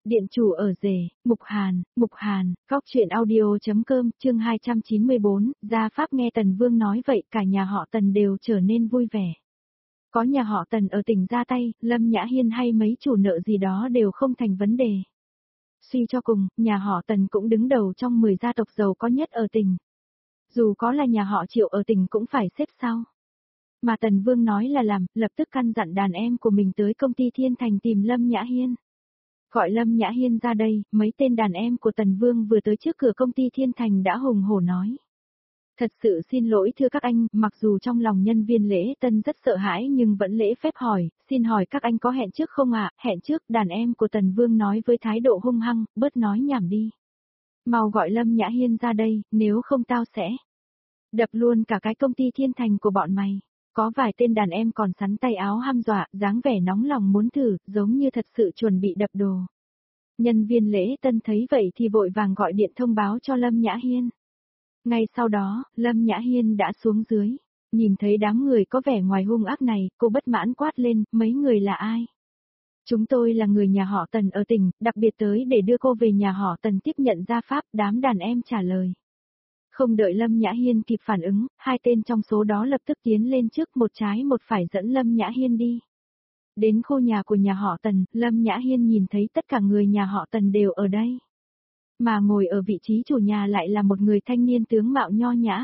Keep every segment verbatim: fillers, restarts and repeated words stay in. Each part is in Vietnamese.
Điện chủ ở rể, Mục Hàn, Mục Hàn, góc truyện audio.com, chương hai trăm chín mươi bốn, Gia Pháp nghe Tần Vương nói vậy cả nhà họ Tần đều trở nên vui vẻ. Có nhà họ Tần ở tỉnh ra tay, Lâm Nhã Hiên hay mấy chủ nợ gì đó đều không thành vấn đề. Suy cho cùng, nhà họ Tần cũng đứng đầu trong mười gia tộc giàu có nhất ở tỉnh. Dù có là nhà họ Triệu ở tỉnh cũng phải xếp sau. Mà Tần Vương nói là làm, lập tức căn dặn đàn em của mình tới công ty Thiên Thành tìm Lâm Nhã Hiên. Gọi Lâm Nhã Hiên ra đây, mấy tên đàn em của Tần Vương vừa tới trước cửa công ty Thiên Thành đã hùng hổ nói. Thật sự xin lỗi thưa các anh, mặc dù trong lòng nhân viên lễ tân rất sợ hãi nhưng vẫn lễ phép hỏi, xin hỏi các anh có hẹn trước không ạ? Hẹn trước, đàn em của Tần Vương nói với thái độ hung hăng, bớt nói nhảm đi. Mau gọi Lâm Nhã Hiên ra đây, nếu không tao sẽ đập luôn cả cái công ty Thiên Thành của bọn mày. Có vài tên đàn em còn sắn tay áo hăm dọa, dáng vẻ nóng lòng muốn thử, giống như thật sự chuẩn bị đập đồ. Nhân viên lễ tân thấy vậy thì vội vàng gọi điện thông báo cho Lâm Nhã Hiên. Ngay sau đó, Lâm Nhã Hiên đã xuống dưới. Nhìn thấy đám người có vẻ ngoài hung ác này, cô bất mãn quát lên, mấy người là ai? Chúng tôi là người nhà họ Tần ở tỉnh, đặc biệt tới để đưa cô về nhà họ Tần tiếp nhận gia pháp, đám đàn em trả lời. Không đợi Lâm Nhã Hiên kịp phản ứng, hai tên trong số đó lập tức tiến lên trước một trái một phải dẫn Lâm Nhã Hiên đi. Đến khu nhà của nhà họ Tần, Lâm Nhã Hiên nhìn thấy tất cả người nhà họ Tần đều ở đây. Mà ngồi ở vị trí chủ nhà lại là một người thanh niên tướng mạo nho nhã.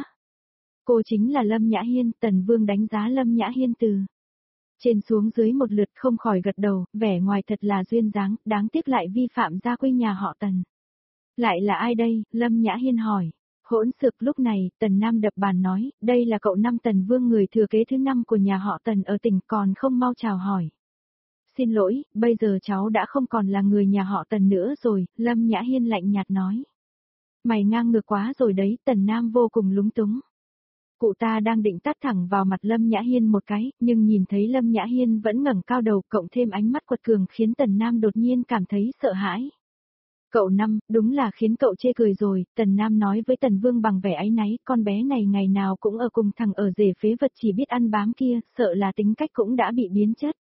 Cô chính là Lâm Nhã Hiên, Tần Vương đánh giá Lâm Nhã Hiên từ trên xuống dưới một lượt không khỏi gật đầu, vẻ ngoài thật là duyên dáng, đáng tiếc lại vi phạm gia quy nhà họ Tần. Lại là ai đây? Lâm Nhã Hiên hỏi. Hỗn xược. Lúc này, Tần Nam đập bàn nói, đây là cậu Năm Tần Vương, người thừa kế thứ năm của nhà họ Tần ở tỉnh, còn không mau chào hỏi. Xin lỗi, bây giờ cháu đã không còn là người nhà họ Tần nữa rồi, Lâm Nhã Hiên lạnh nhạt nói. Mày ngang ngược quá rồi đấy, Tần Nam vô cùng lúng túng. Cụ ta đang định tát thẳng vào mặt Lâm Nhã Hiên một cái, nhưng nhìn thấy Lâm Nhã Hiên vẫn ngẩng cao đầu, cộng thêm ánh mắt quật cường khiến Tần Nam đột nhiên cảm thấy sợ hãi. Cậu Năm, đúng là khiến cậu chê cười rồi, Tần Nam nói với Tần Vương bằng vẻ áy náy, con bé này ngày nào cũng ở cùng thằng ở rể phế vật chỉ biết ăn bám kia, sợ là tính cách cũng đã bị biến chất.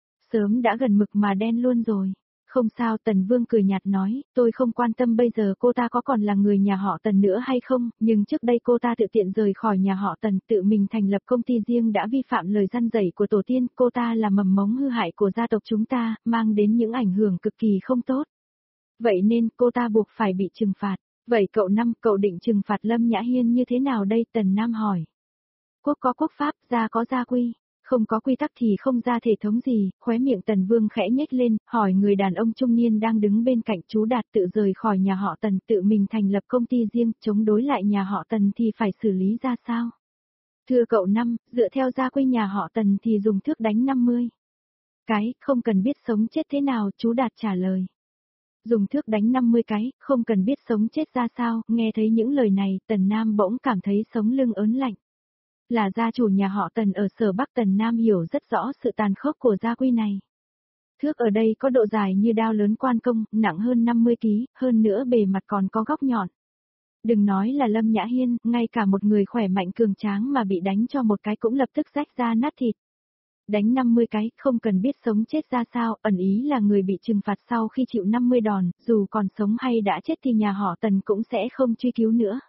Sớm đã gần mực mà đen luôn rồi. Không sao, Tần Vương cười nhạt nói, tôi không quan tâm bây giờ cô ta có còn là người nhà họ Tần nữa hay không, nhưng trước đây cô ta tự tiện rời khỏi nhà họ Tần, tự mình thành lập công ty riêng đã vi phạm lời răn dạy của tổ tiên, cô ta là mầm mống hư hại của gia tộc chúng ta, mang đến những ảnh hưởng cực kỳ không tốt. Vậy nên cô ta buộc phải bị trừng phạt. Vậy cậu Năm, cậu định trừng phạt Lâm Nhã Hiên như thế nào đây? Tần Nam hỏi. Quốc có quốc pháp, gia có gia quy. Không có quy tắc thì không ra thể thống gì, khóe miệng Tần Vương khẽ nhếch lên, hỏi người đàn ông trung niên đang đứng bên cạnh. Chú Đạt tự rời khỏi nhà họ Tần, tự mình thành lập công ty riêng, chống đối lại nhà họ Tần thì phải xử lý ra sao? Thưa cậu Năm, dựa theo gia quy nhà họ Tần thì dùng thước đánh năm mươi. Cái, không cần biết sống chết thế nào, chú Đạt trả lời. Dùng thước đánh năm mươi cái, không cần biết sống chết ra sao, nghe thấy những lời này, Tần Nam bỗng cảm thấy sống lưng ớn lạnh. Là gia chủ nhà họ Tần ở Sở Bắc, Tần Nam hiểu rất rõ sự tàn khốc của gia quy này. Thước ở đây có độ dài như đao lớn quan công, nặng hơn năm mươi ki lô gam, hơn nữa bề mặt còn có góc nhọn. Đừng nói là Lâm Nhã Hiên, ngay cả một người khỏe mạnh cường tráng mà bị đánh cho một cái cũng lập tức rách ra nát thịt. Đánh năm mươi cái, không cần biết sống chết ra sao, ẩn ý là người bị trừng phạt sau khi chịu năm mươi đòn, dù còn sống hay đã chết thì nhà họ Tần cũng sẽ không truy cứu nữa.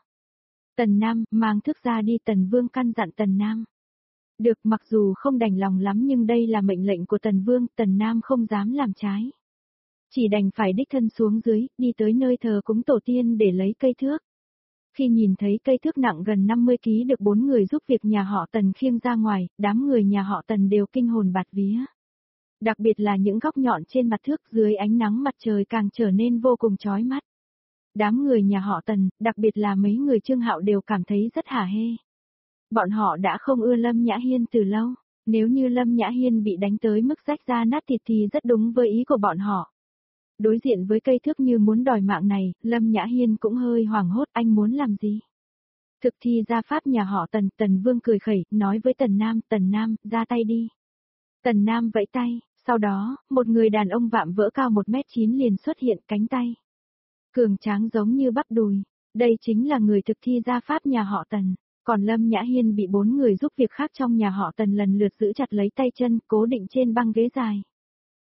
Tần Nam, mang thước ra đi, Tần Vương căn dặn Tần Nam. Được, mặc dù không đành lòng lắm nhưng đây là mệnh lệnh của Tần Vương, Tần Nam không dám làm trái. Chỉ đành phải đích thân xuống dưới, đi tới nơi thờ cúng tổ tiên để lấy cây thước. Khi nhìn thấy cây thước nặng gần năm mươi ki lô gam được bốn người giúp việc nhà họ Tần khiêng ra ngoài, đám người nhà họ Tần đều kinh hồn bạt vía. Đặc biệt là những góc nhọn trên mặt thước dưới ánh nắng mặt trời càng trở nên vô cùng chói mắt. Đám người nhà họ Tần, đặc biệt là mấy người Trương Hạo đều cảm thấy rất hả hê. Bọn họ đã không ưa Lâm Nhã Hiên từ lâu, nếu như Lâm Nhã Hiên bị đánh tới mức rách da nát thịt thì rất đúng với ý của bọn họ. Đối diện với cây thước như muốn đòi mạng này, Lâm Nhã Hiên cũng hơi hoảng hốt, anh muốn làm gì? Thực thi gia pháp nhà họ Tần, Tần Vương cười khẩy, nói với Tần Nam, Tần Nam, ra tay đi. Tần Nam vẫy tay, sau đó, một người đàn ông vạm vỡ cao một mét chín liền xuất hiện, cánh tay cường tráng giống như bắp đùi. Đây chính là người thực thi gia pháp nhà họ Tần. Còn Lâm Nhã Hiên bị bốn người giúp việc khác trong nhà họ Tần lần lượt giữ chặt lấy tay chân, cố định trên băng ghế dài.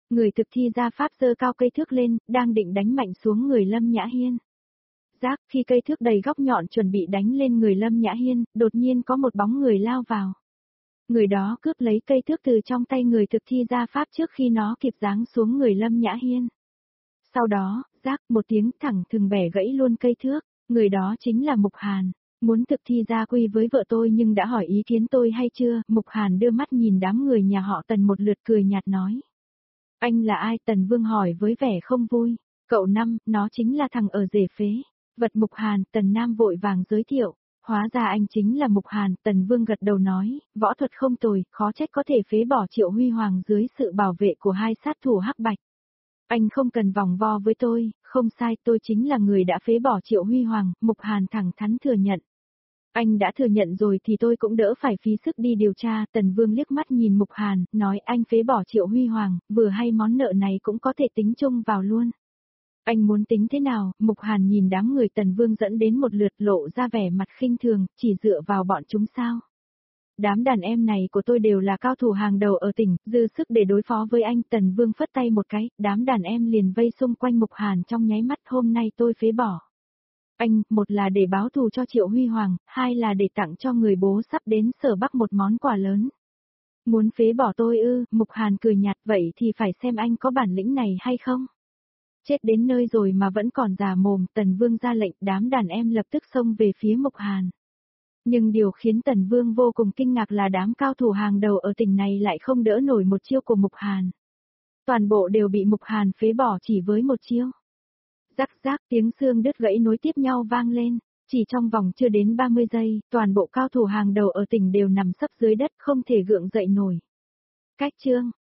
Người thực thi ra pháp giơ cao cây thước lên, đang định đánh mạnh xuống người Lâm Nhã Hiên. Rác, khi cây thước đầy góc nhọn chuẩn bị đánh lên người Lâm Nhã Hiên, đột nhiên có một bóng người lao vào. Người đó cướp lấy cây thước từ trong tay người thực thi ra pháp trước khi nó kịp giáng xuống người Lâm Nhã Hiên. Sau đó, rác, một tiếng thẳng thừng bẻ gãy luôn cây thước, người đó chính là Mục Hàn. Muốn thực thi gia quy với vợ tôi nhưng đã hỏi ý kiến tôi hay chưa? Mục Hàn đưa mắt nhìn đám người nhà họ Tần một lượt cười nhạt nói. Anh là ai? Tần Vương hỏi với vẻ không vui. Cậu Năm, nó chính là thằng ở rể phế. Vật Mục Hàn, Tần Nam vội vàng giới thiệu. Hóa ra anh chính là Mục Hàn, Tần Vương gật đầu nói, võ thuật không tồi, khó trách có thể phế bỏ Triệu Huy Hoàng dưới sự bảo vệ của hai sát thủ hắc bạch. Anh không cần vòng vo với tôi, không sai, tôi chính là người đã phế bỏ Triệu Huy Hoàng, Mục Hàn thẳng thắn thừa nhận. Anh đã thừa nhận rồi thì tôi cũng đỡ phải phí sức đi điều tra, Tần Vương liếc mắt nhìn Mục Hàn, nói anh phế bỏ Triệu Huy Hoàng, vừa hay món nợ này cũng có thể tính chung vào luôn. Anh muốn tính thế nào? Mục Hàn nhìn đám người Tần Vương dẫn đến một lượt lộ ra vẻ mặt khinh thường, chỉ dựa vào bọn chúng sao? Đám đàn em này của tôi đều là cao thủ hàng đầu ở tỉnh, dư sức để đối phó với anh. Tần Vương phất tay một cái, đám đàn em liền vây xung quanh Mục Hàn trong nháy mắt. Hôm nay tôi phế bỏ anh, một là để báo thù cho Triệu Huy Hoàng, hai là để tặng cho người bố sắp đến Sở Bắc một món quà lớn. Muốn phế bỏ tôi ư? Mục Hàn cười nhạt, vậy thì phải xem anh có bản lĩnh này hay không. Chết đến nơi rồi mà vẫn còn già mồm, Tần Vương ra lệnh, đám đàn em lập tức xông về phía Mục Hàn. Nhưng điều khiến Tần Vương vô cùng kinh ngạc là đám cao thủ hàng đầu ở tỉnh này lại không đỡ nổi một chiêu của Mục Hàn. Toàn bộ đều bị Mục Hàn phế bỏ chỉ với một chiêu. Rắc rác, tiếng xương đứt gãy nối tiếp nhau vang lên, chỉ trong vòng chưa đến ba mươi giây, toàn bộ cao thủ hàng đầu ở tỉnh đều nằm sấp dưới đất không thể gượng dậy nổi. Cách chương